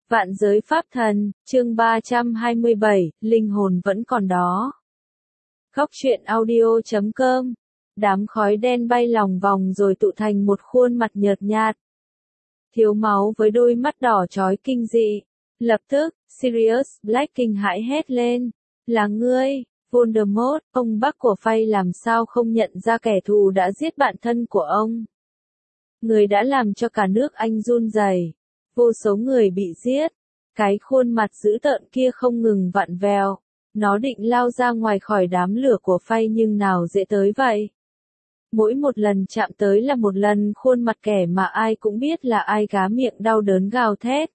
Vạn giới pháp thần, chương 327, linh hồn vẫn còn đó. Góc truyện audio.com. Đám khói đen bay lòng vòng rồi tụ thành một khuôn mặt nhợt nhạt. Thiếu máu với đôi mắt đỏ chói kinh dị. Lập tức, Sirius Black kinh hãi hét lên. Là ngươi, Voldemort, ông bác của Phay làm sao không nhận ra kẻ thù đã giết bạn thân của ông. Người đã làm cho cả nước Anh run rẩy. Vô số người bị giết. Cái khuôn mặt dữ tợn kia không ngừng vặn vẹo. Nó định lao ra ngoài khỏi đám lửa của Phay nhưng nào dễ tới vậy. Mỗi một lần chạm tới là một lần khuôn mặt kẻ mà ai cũng biết là ai gá miệng đau đớn gào thét.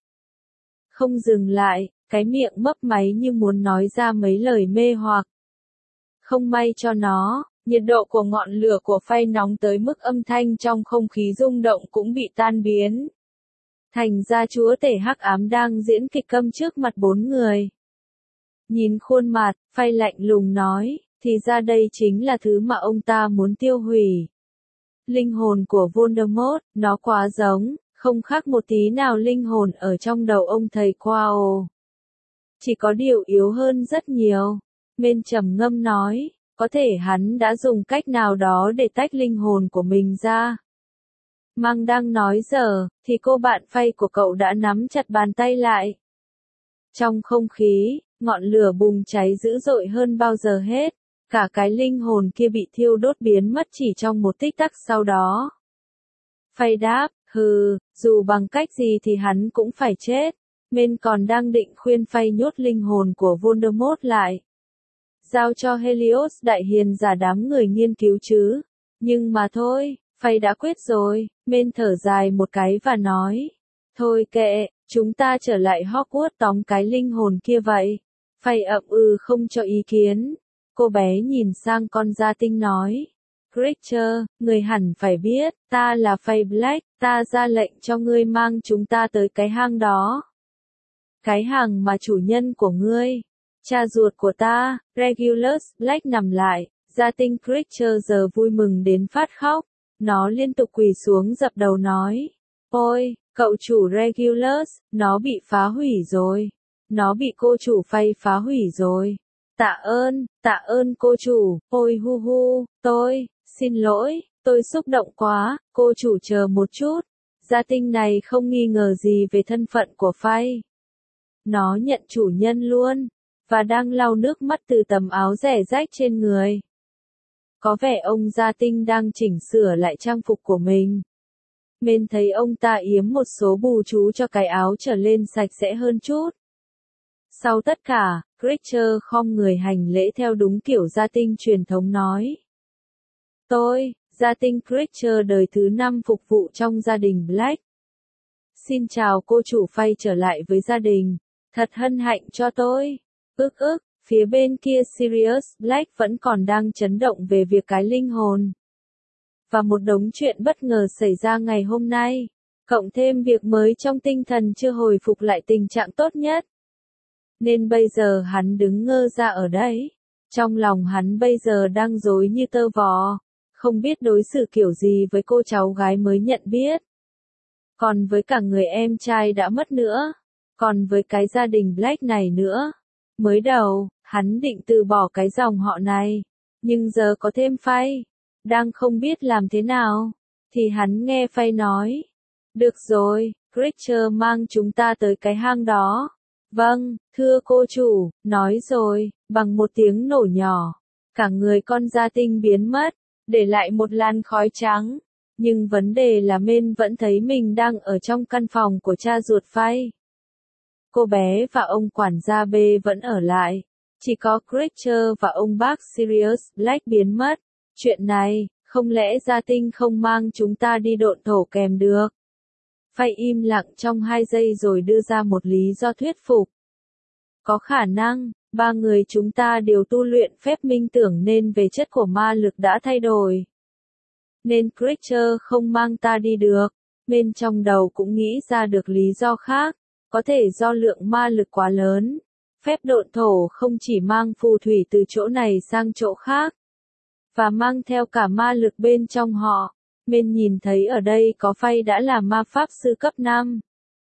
Không dừng lại, cái miệng mấp máy như muốn nói ra mấy lời mê hoặc. Không may cho nó, nhiệt độ của ngọn lửa của Phay nóng tới mức âm thanh trong không khí rung động cũng bị tan biến. Thành ra chúa tể hắc ám đang diễn kịch câm trước mặt bốn người. Nhìn khuôn mặt, Phay lạnh lùng nói, thì ra đây chính là thứ mà ông ta muốn tiêu hủy. Linh hồn của Voldemort, nó quá giống, không khác một tí nào linh hồn ở trong đầu ông thầy Quao. Chỉ có điều yếu hơn rất nhiều. Mên trầm ngâm nói, có thể hắn đã dùng cách nào đó để tách linh hồn của mình ra. Mang đang nói dở, thì cô bạn Phay của cậu đã nắm chặt bàn tay lại. Trong không khí, ngọn lửa bùng cháy dữ dội hơn bao giờ hết, cả cái linh hồn kia bị thiêu đốt biến mất chỉ trong một tích tắc sau đó. Phay đáp, hừ, dù bằng cách gì thì hắn cũng phải chết. Mên còn đang định khuyên Phay nhốt linh hồn của Voldemort lại. Giao cho Helios đại hiền giả đám người nghiên cứu chứ. Nhưng mà thôi, Phay đã quyết rồi. Mên thở dài một cái và nói. Thôi kệ, chúng ta trở lại Hogwarts tóm cái linh hồn kia vậy. Phay ậm không cho ý kiến. Cô bé nhìn sang con gia tinh nói. Creature, người hẳn phải biết, ta là Phay Black, ta ra lệnh cho ngươi mang chúng ta tới cái hang đó. Cái hang mà chủ nhân của ngươi, cha ruột của ta, Regulus Black nằm lại, gia tinh Creature giờ vui mừng đến phát khóc. Nó liên tục quỳ xuống dập đầu nói. Ôi, cậu chủ Regulus, nó bị phá hủy rồi. Nó bị cô chủ Phay phá hủy rồi. Tạ ơn cô chủ, ôi hu hu, xin lỗi, tôi xúc động quá, cô chủ chờ một chút. Gia tinh này không nghi ngờ gì về thân phận của Phay. Nó nhận chủ nhân luôn, và đang lau nước mắt từ tấm áo rẻ rách trên người. Có vẻ ông gia tinh đang chỉnh sửa lại trang phục của mình. Mên thấy ông ta yếm một số bù chú cho cái áo trở lên sạch sẽ hơn chút. Sau tất cả, Creature khom người hành lễ theo đúng kiểu gia tinh truyền thống nói. Tôi, gia tinh Creature đời thứ 5 phục vụ trong gia đình Black. Xin chào cô chủ Phay trở lại với gia đình. Thật hân hạnh cho tôi. Phía bên kia Sirius Black vẫn còn đang chấn động về việc cái linh hồn. Và một đống chuyện bất ngờ xảy ra ngày hôm nay. Cộng thêm việc mới trong tinh thần chưa hồi phục lại tình trạng tốt nhất. Nên bây giờ hắn đứng ngơ ra ở đấy. Trong lòng hắn bây giờ đang rối như tơ vò. Không biết đối xử kiểu gì với cô cháu gái mới nhận biết. Còn với cả người em trai đã mất nữa. Còn với cái gia đình Black này nữa. Mới đầu, hắn định từ bỏ cái dòng họ này. Nhưng giờ có thêm Phay. Đang không biết làm thế nào. Thì hắn nghe Phay nói. Được rồi, Creature mang chúng ta tới cái hang đó. Vâng, thưa cô chủ, nói rồi, bằng một tiếng nổ nhỏ. Cả người con gia tinh biến mất, để lại một làn khói trắng. Nhưng vấn đề là Mên vẫn thấy mình đang ở trong căn phòng của cha ruột Phay. Cô bé và ông quản gia B vẫn ở lại. Chỉ có Creature và ông bác Sirius Black biến mất. Chuyện này, không lẽ gia tinh không mang chúng ta đi độn thổ kèm được? Phay im lặng trong 2 giây rồi đưa ra một lý do thuyết phục. Có khả năng, 3 người chúng ta đều tu luyện phép minh tưởng nên về chất của ma lực đã thay đổi. Nên Creature không mang ta đi được. Bên trong đầu cũng nghĩ ra được lý do khác. Có thể do lượng ma lực quá lớn. Phép độn thổ không chỉ mang phù thủy từ chỗ này sang chỗ khác. Và mang theo cả ma lực bên trong họ. Mên nhìn thấy ở đây có Phay đã là ma pháp sư cấp 5.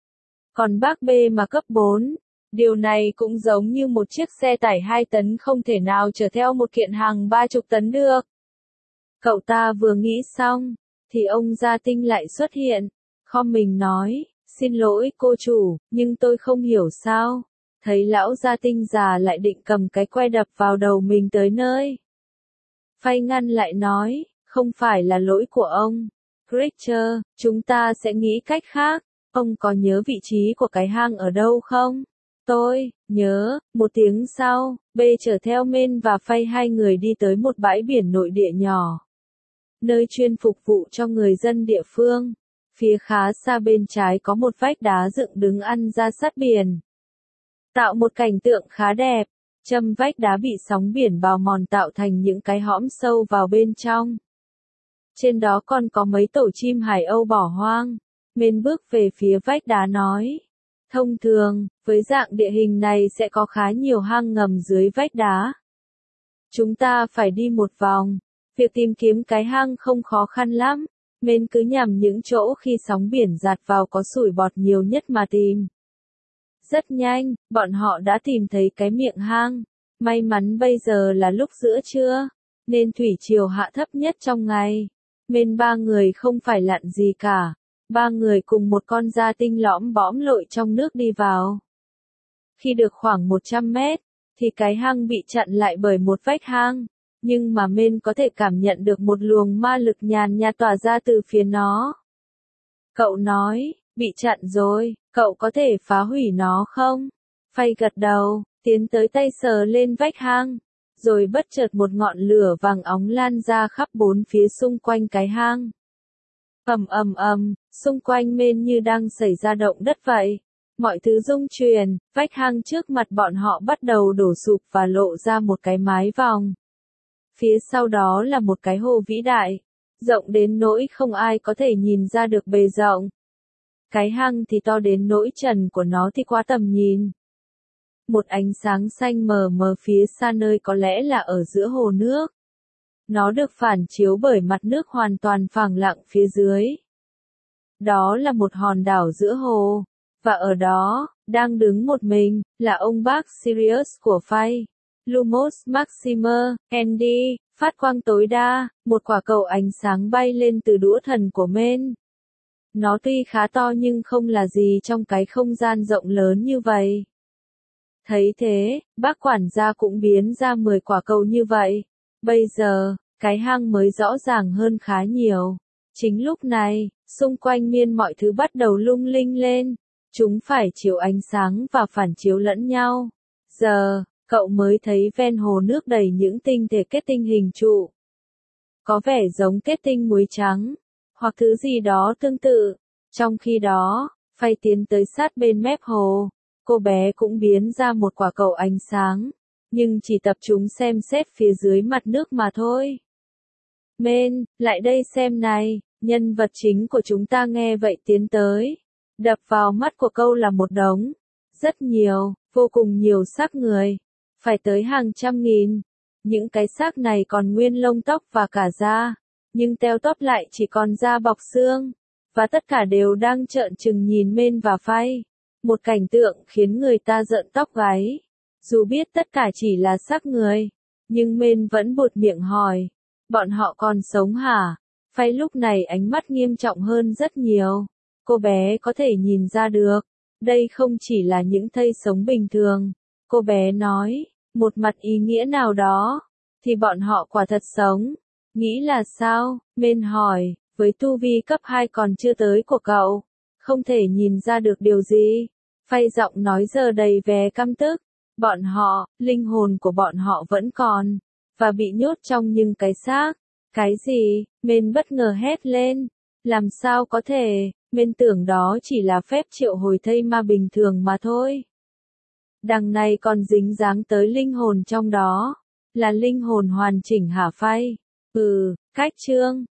còn bác B mà cấp 4. Điều này cũng giống như một chiếc xe tải 2 tấn không thể nào chở theo một kiện hàng 30 tấn được. Cậu ta vừa nghĩ xong, thì ông Gia Tinh lại xuất hiện, khom mình nói, xin lỗi cô chủ, nhưng tôi không hiểu sao. Thấy lão Gia Tinh già lại định cầm cái que đập vào đầu mình tới nơi. Phây ngăn lại nói, không phải là lỗi của ông. Creature, chúng ta sẽ nghĩ cách khác. Ông có nhớ vị trí của cái hang ở đâu không? Tôi nhớ. Một tiếng sau, B chở theo Men và Phây hai người đi tới một bãi biển nội địa nhỏ, nơi chuyên phục vụ cho người dân địa phương. Phía khá xa bên trái có một vách đá dựng đứng ăn ra sát biển, tạo một cảnh tượng khá đẹp. Châm vách đá bị sóng biển bào mòn tạo thành những cái hõm sâu vào bên trong. Trên đó còn có mấy tổ chim hải âu bỏ hoang. Men bước về phía vách đá nói, thông thường, với dạng địa hình này sẽ có khá nhiều hang ngầm dưới vách đá. Chúng ta phải đi một vòng. Việc tìm kiếm cái hang không khó khăn lắm. Men cứ nhằm những chỗ khi sóng biển dạt vào có sủi bọt nhiều nhất mà tìm. Rất nhanh, bọn họ đã tìm thấy cái miệng hang. May mắn bây giờ là lúc giữa trưa, nên thủy triều hạ thấp nhất trong ngày. Men ba người không phải lặn gì cả. Ba người cùng một con gia tinh lõm bõm lội trong nước đi vào. Khi được khoảng 100 mét, thì cái hang bị chặn lại bởi một vách hang. Nhưng mà Men có thể cảm nhận được một luồng ma lực nhàn nhạt tỏa ra từ phía nó. Cậu nói, bị chặn rồi, cậu có thể phá hủy nó không? Phây gật đầu, tiến tới tay sờ lên vách hang. Rồi bất chợt một ngọn lửa vàng óng lan ra khắp bốn phía xung quanh cái hang. Ầm ầm ầm, xung quanh Men như đang xảy ra động đất vậy. Mọi thứ rung chuyển, vách hang trước mặt bọn họ bắt đầu đổ sụp và lộ ra một cái mái vòng. Phía sau đó là một cái hồ vĩ đại, rộng đến nỗi không ai có thể nhìn ra được bề rộng. Cái hang thì to đến nỗi trần của nó thì qua tầm nhìn. Một ánh sáng xanh mờ mờ phía xa nơi có lẽ là ở giữa hồ nước. Nó được phản chiếu bởi mặt nước hoàn toàn phẳng lặng phía dưới. Đó là một hòn đảo giữa hồ, và ở đó, đang đứng một mình, là ông bác Sirius của Phây. Lumos Maximer, Andy, phát quang tối đa, một quả cầu ánh sáng bay lên từ đũa thần của Men. Nó tuy khá to nhưng không là gì trong cái không gian rộng lớn như vậy. Thấy thế, bác quản gia cũng biến ra 10 quả cầu như vậy. Bây giờ, cái hang mới rõ ràng hơn khá nhiều. Chính lúc này, xung quanh Men mọi thứ bắt đầu lung linh lên. Chúng phải chiếu ánh sáng và phản chiếu lẫn nhau. Giờ, cậu mới thấy ven hồ nước đầy những tinh thể kết tinh hình trụ. Có vẻ giống kết tinh muối trắng, hoặc thứ gì đó tương tự. Trong khi đó, Phây tiến tới sát bên mép hồ. Cô bé cũng biến ra một quả cầu ánh sáng, nhưng chỉ tập trung xem xét phía dưới mặt nước mà thôi. Men, lại đây xem này, nhân vật chính của chúng ta nghe vậy tiến tới. Đập vào mắt của câu là một đống. Rất nhiều, vô cùng nhiều xác người. Phải tới hàng trăm nghìn. Những cái xác này còn nguyên lông tóc và cả da. Nhưng teo tóp lại chỉ còn da bọc xương. Và tất cả đều đang trợn trừng nhìn Men và Phây. Một cảnh tượng khiến người ta rợn tóc gáy. Dù biết tất cả chỉ là xác người. Nhưng Men vẫn buột miệng hỏi. Bọn họ còn sống hả? Phây lúc này ánh mắt nghiêm trọng hơn rất nhiều. Cô bé có thể nhìn ra được. Đây không chỉ là những thây sống bình thường. Cô bé nói, một mặt ý nghĩa nào đó. Thì bọn họ quả thật sống. Nghĩ là sao? Men hỏi, với tu vi cấp 2 còn chưa tới của cậu. Không thể nhìn ra được điều gì. Phây giọng nói giờ đầy vẻ căm tức. Bọn họ, linh hồn của bọn họ vẫn còn. Và bị nhốt trong những cái xác. Cái gì? Men bất ngờ hét lên. Làm sao có thể? Men tưởng đó chỉ là phép triệu hồi thây ma bình thường mà thôi. Đằng này còn dính dáng tới linh hồn trong đó. Là linh hồn hoàn chỉnh hả Phây? Cách chương.